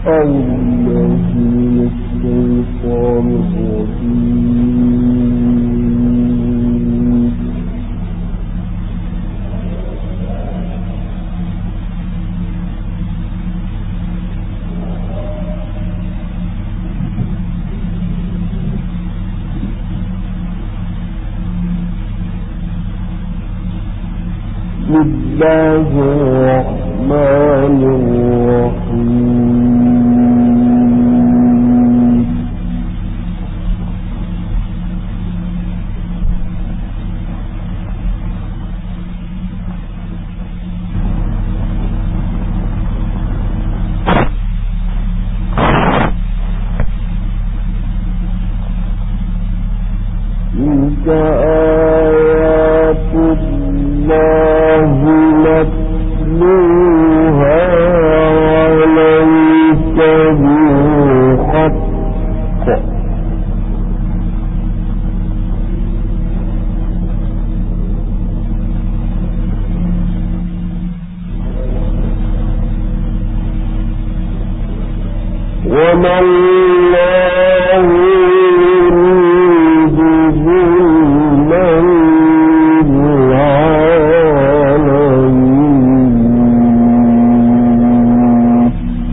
الله الرحمن الرحيم تلك آيات الله نتلوها عليك بالحق وما الله يريد ظلما للعالمين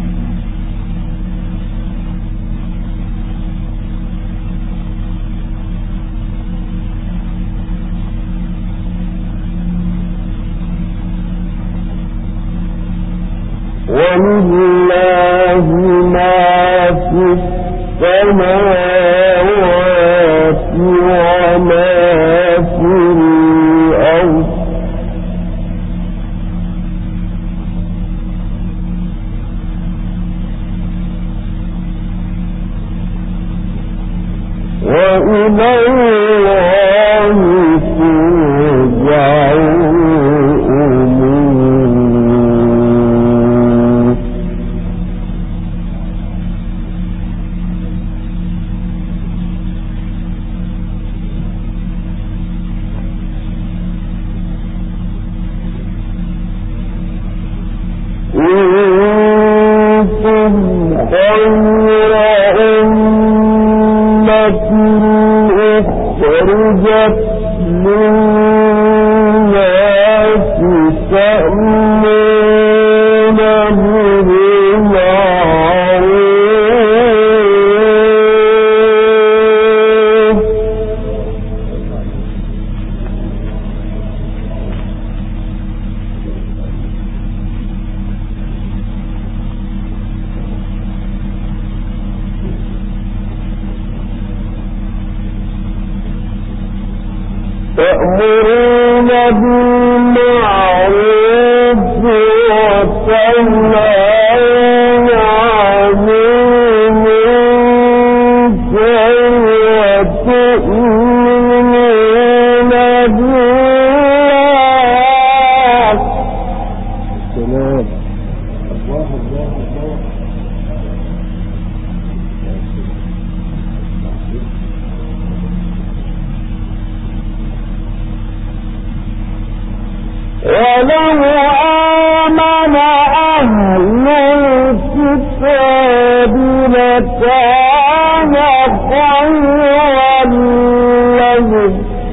ولله ما في السماوات وما في الأرض وإلى الله ترجع الأمور كنتم خير أمة أخرجت للناس تأمرون بالمعروف تأمرون بالمعروف وتنهون عن المنكر وتؤمنون بالله. سلام الله الله الله. ولو آمن أهل الكتاب لكان خيرا لهم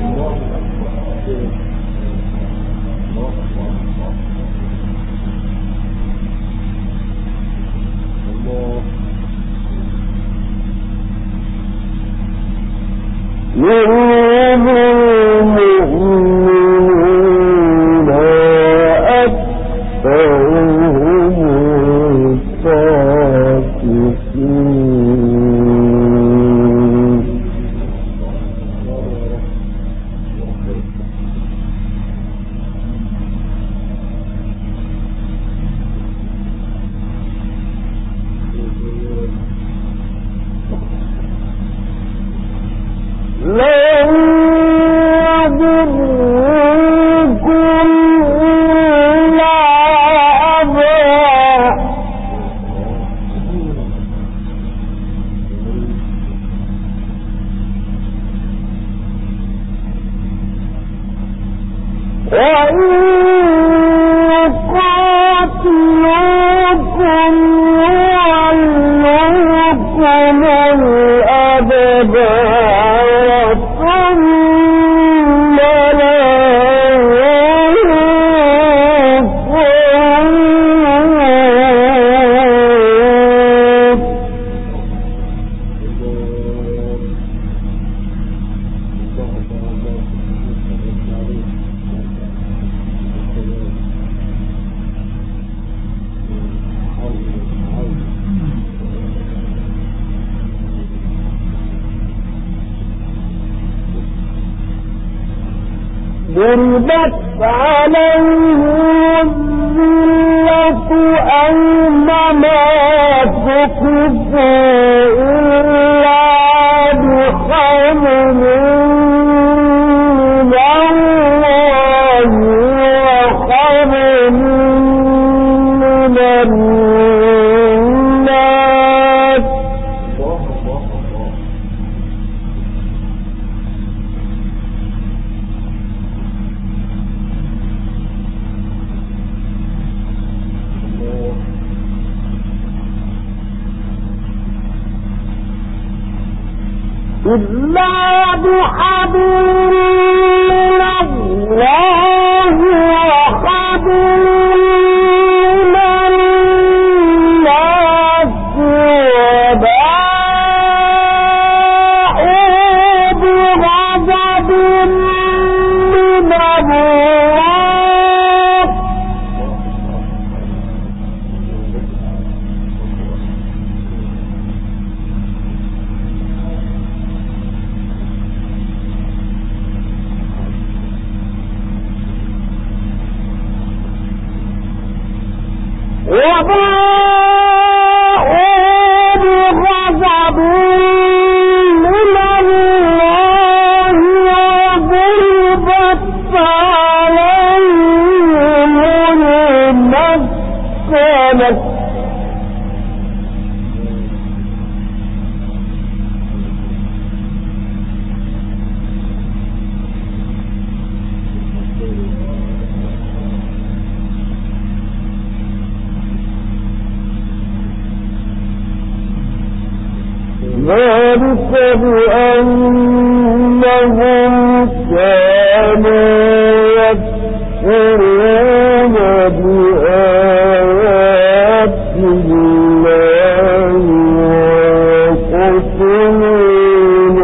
منهم المؤمنون وأكثرهم الفاسقون. لن يضركم إلا أذى ضربت عليهم الذلة أينما ثقفوا إلا بحبل من الله وحبل من الناس إلا بحبل من الله وحبل من الناس وباءوا بغضب من الله وضربت عليهم المسكنة ذلك بأنهم كانوا يكفرون بآيات الله ويقتلون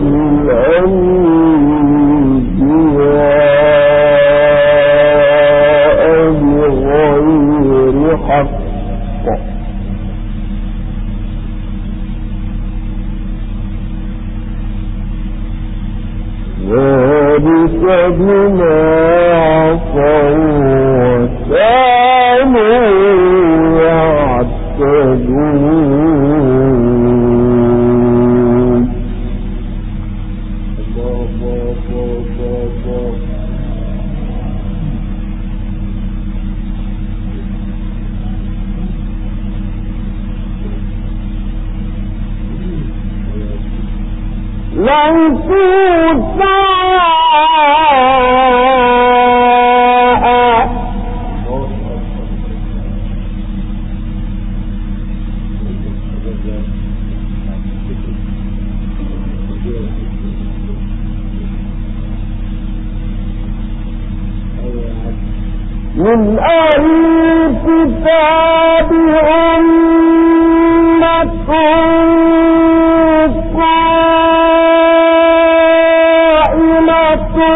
الأنبياء بغير حق ذلك بما عصوا وكانوا يعتدون ليسوا سواء من أهل الكتاب أمة قائمة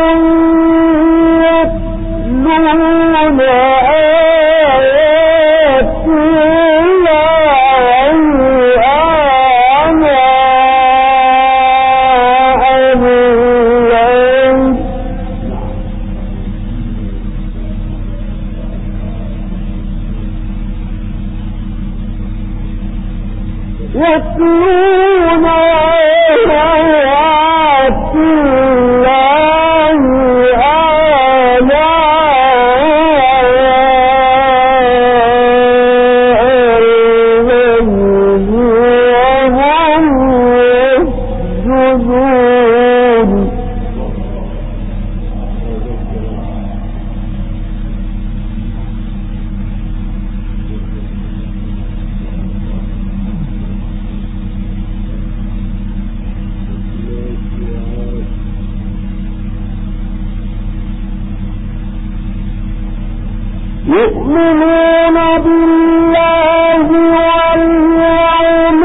يتلون آيات الله آناء الليل يتلون آيات الله آناء الليل وهم يسجدون يؤمنون بالله واليوم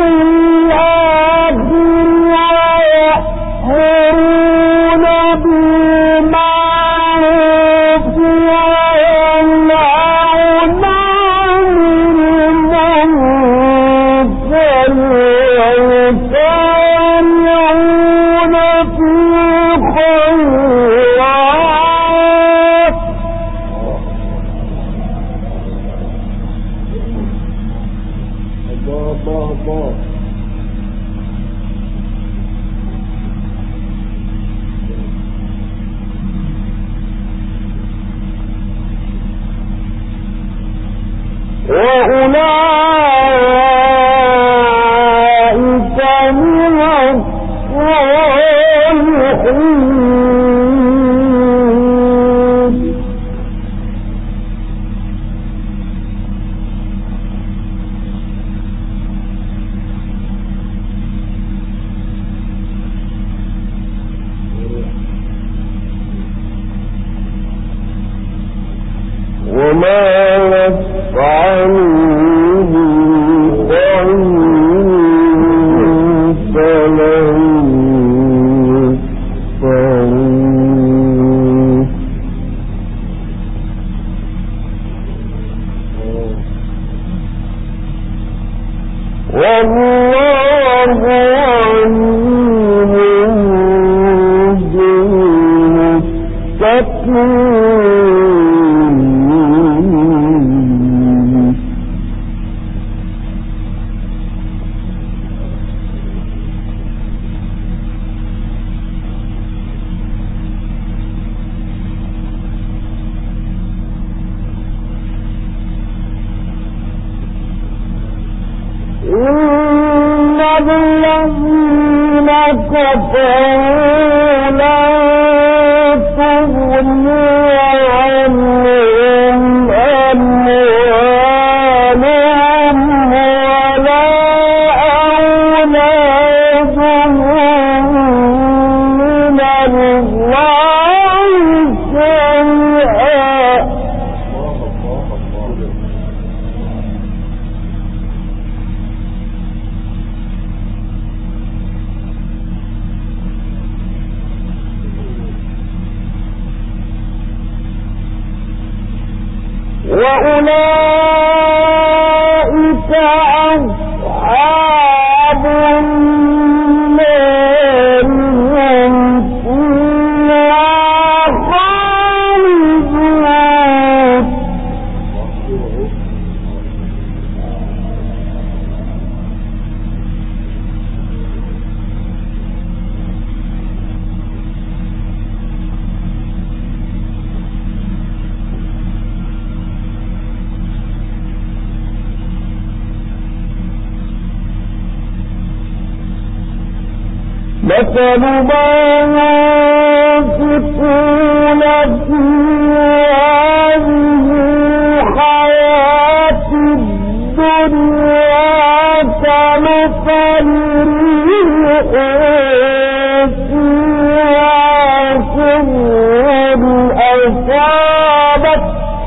الآخر ويأمرون بالمعروف وينهون عن المنكر ويسارعون في الخيرات مثل ما ينفقون في هذه الحياة الدنيا كمثل ريح فيها سر أصابت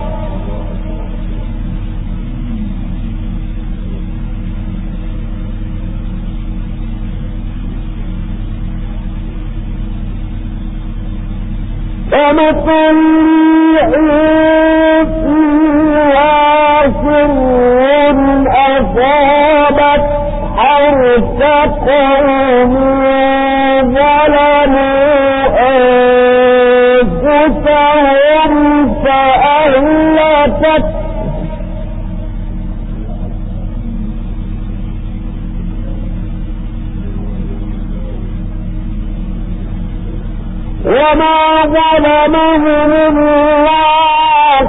كمثل ريح فيها سر أصابت حرث قوم ظلموا أنفسهم فأهلكت وما ظلمهم الله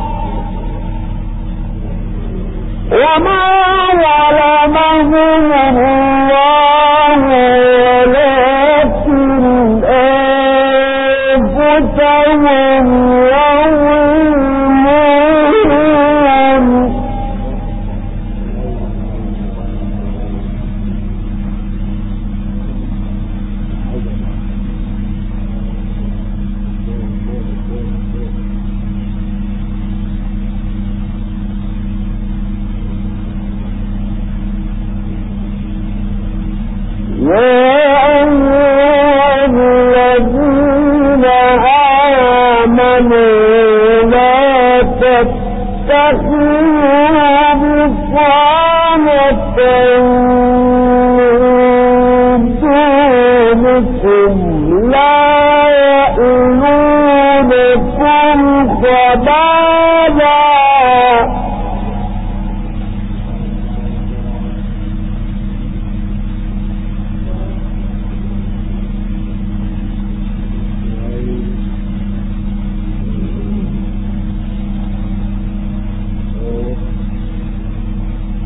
ولكن أنفسهم يظلمون.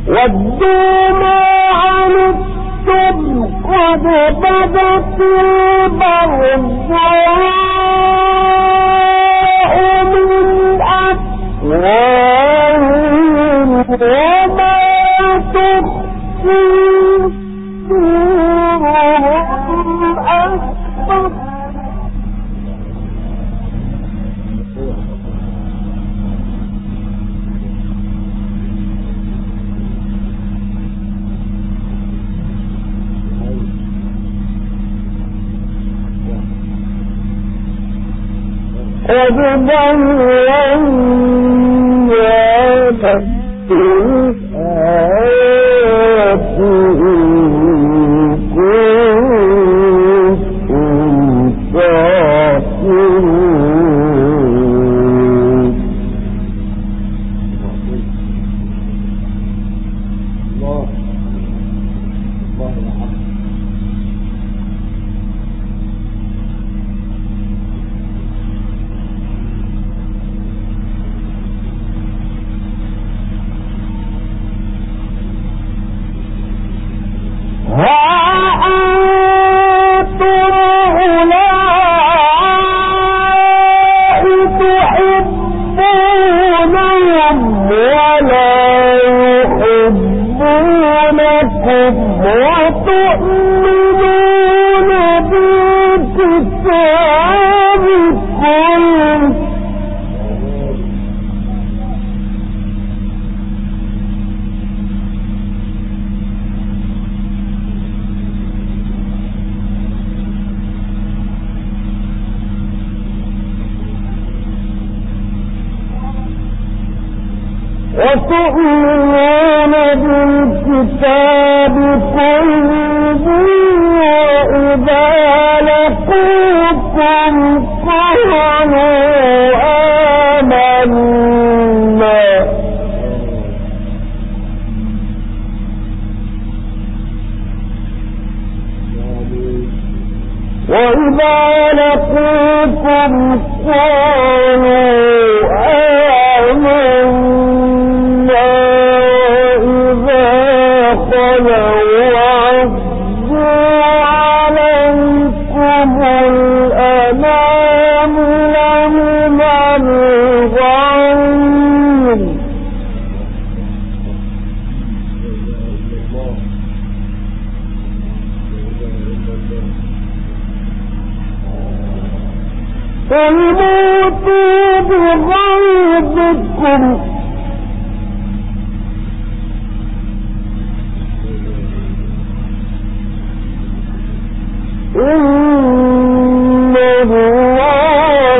ودوا ما عنتم قد بدت البغضاء من أفواههم وما تخفي صدورهم أكبر. قد وتؤمنون بالكتاب كله وإذا لقوكم قالوا آمنا وإذا لقوكم قالوا فلموتوا بغيظكم إن الله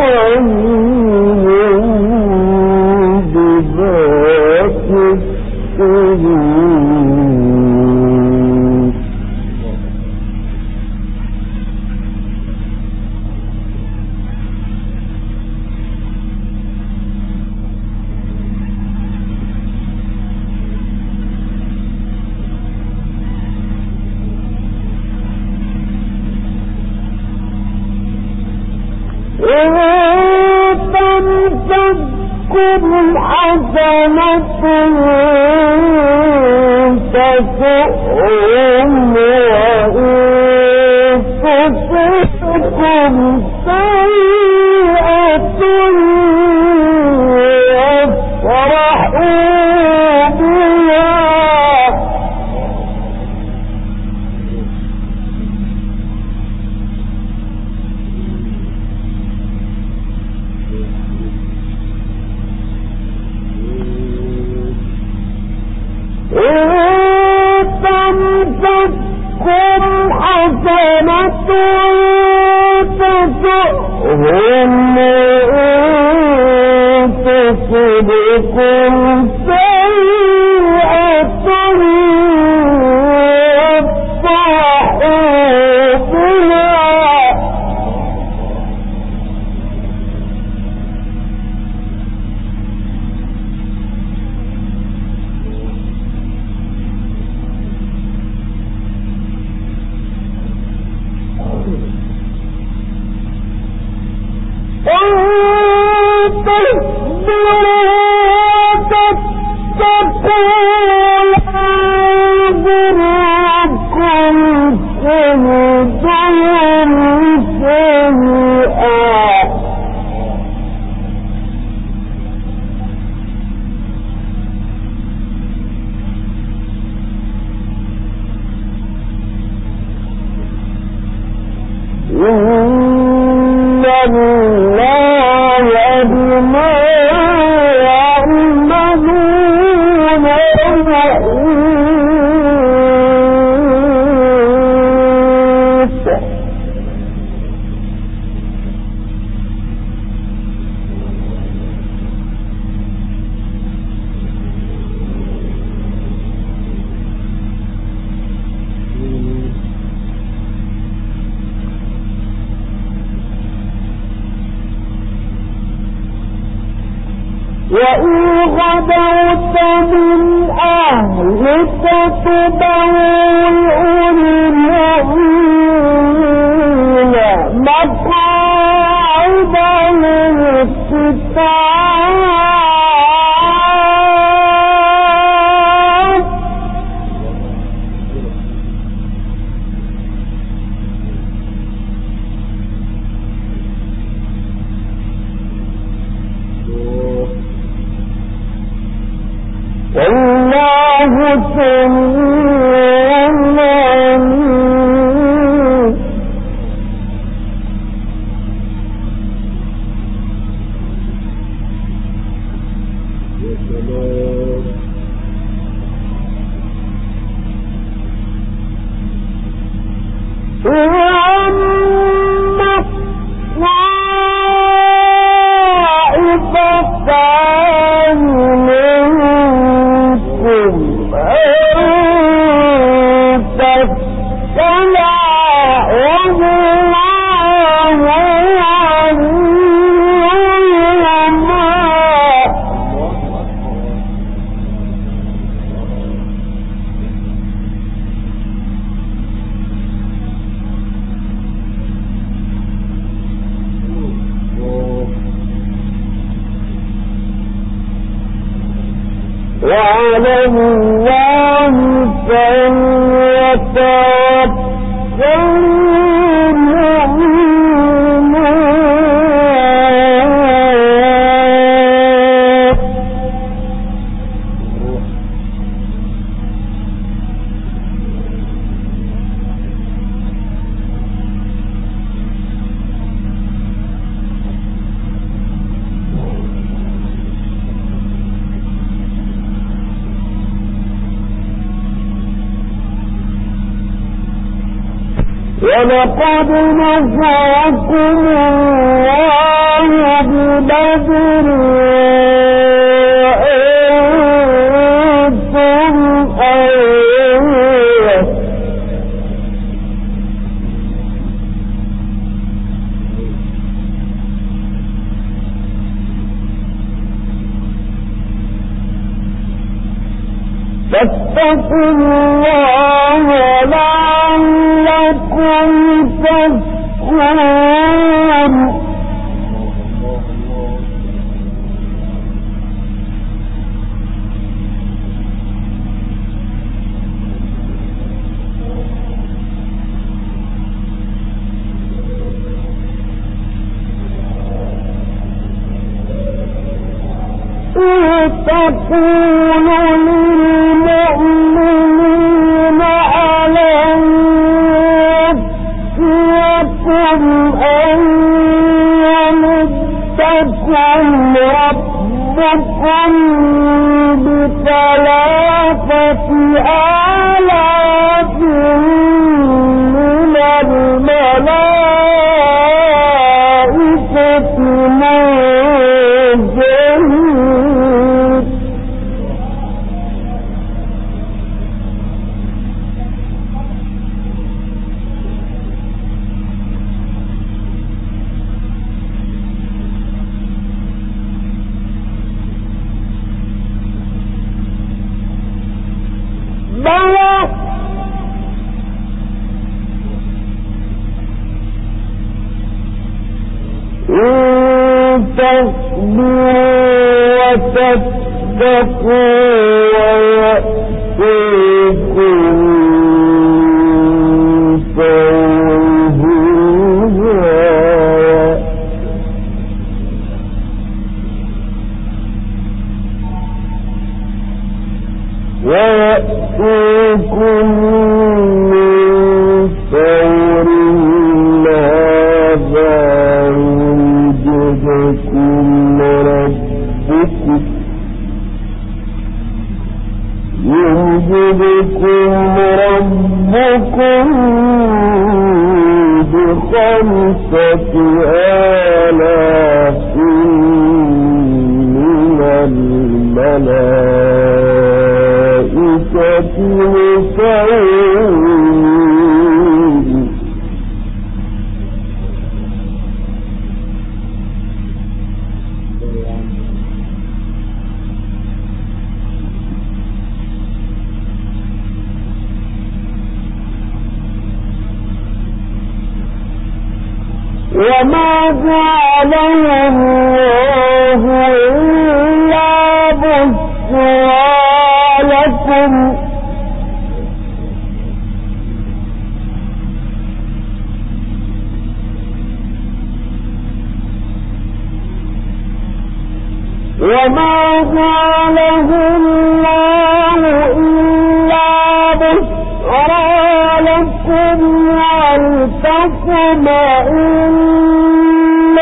عليم بذات الصدور. تمسككم حسنة تسؤهم وإن تصبكم سيئة يفرحوا بها تمسككم حسنة تسؤهم وإن تصبكم سيئة يفرحوا بها تتقون وعلى الله فليتوكل ولقد نصركم الله ببدر وأنتم أذلة فاتقوا الله لعلكم تذكرون تقول للمؤمنين ألن يكفيكم أن يمدكم ربكم بثلاثة آلاف من الملائكة منزلين بلى إن تصبروا وتتقوا ويأتيكم فوزهم ويأتيكم من فورهم هذا يمددكم ربكم بخمسة آلاف من الملائكة مسومين وما جعله الله إلا بشرى لكم وما جعله الله إلا بشرى لكم ولتطمئن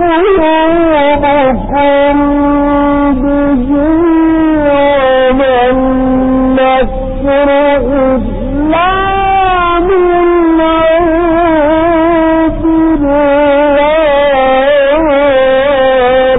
قلوبكم به وما النصر إلا من عند الله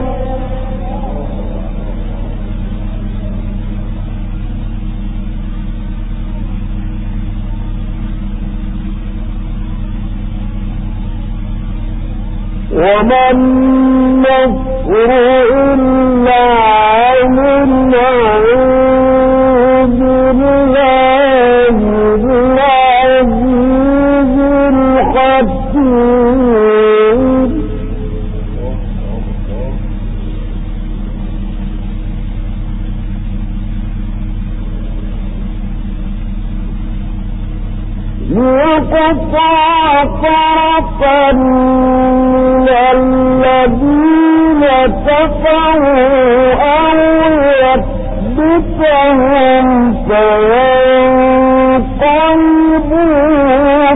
وما النصر إلا من عند الله العزيز الحكيم ليقطع طرفا من الذين كفروا أو يكبتهم فينقلبوا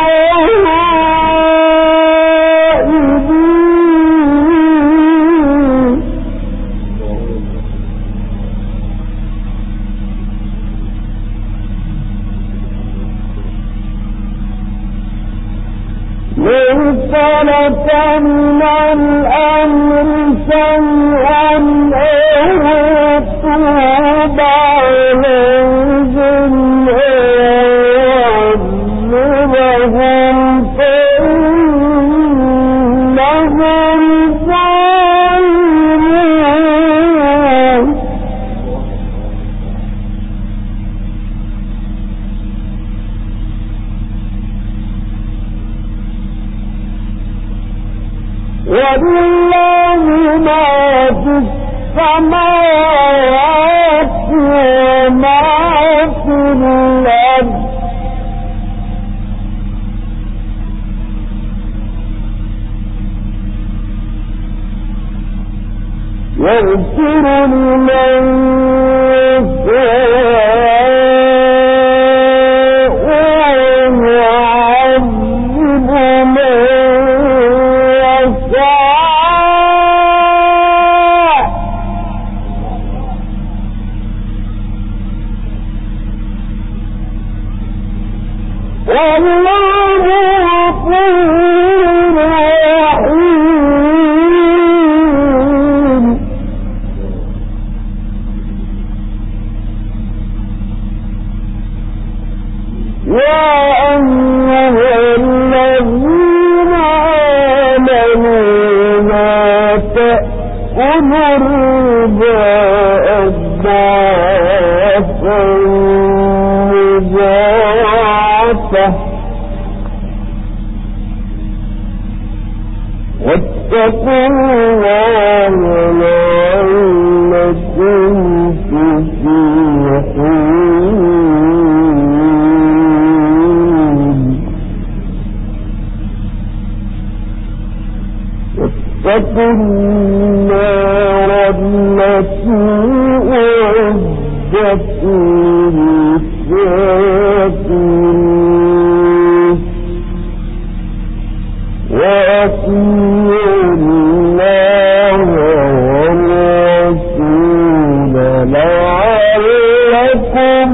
خائبين ليس لك من الأمر شيئا أو يتوب عليهم ويعذبهم فإنهم ظالمون ولله ما في السماوات وما في الأرض يغفر لمن يشاء ويعذب من والله غفور رحيم يا أيها الذين آمنوا لا تأكلوا الربا أضعافا مضاعفة واتقوا الله لعلكم تفلحون واتقوا النار التي أعدت للكافرين وأطيعوا الله والرسول لعلكم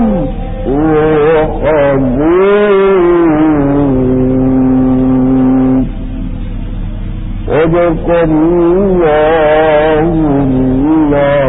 ترحمون صدق الله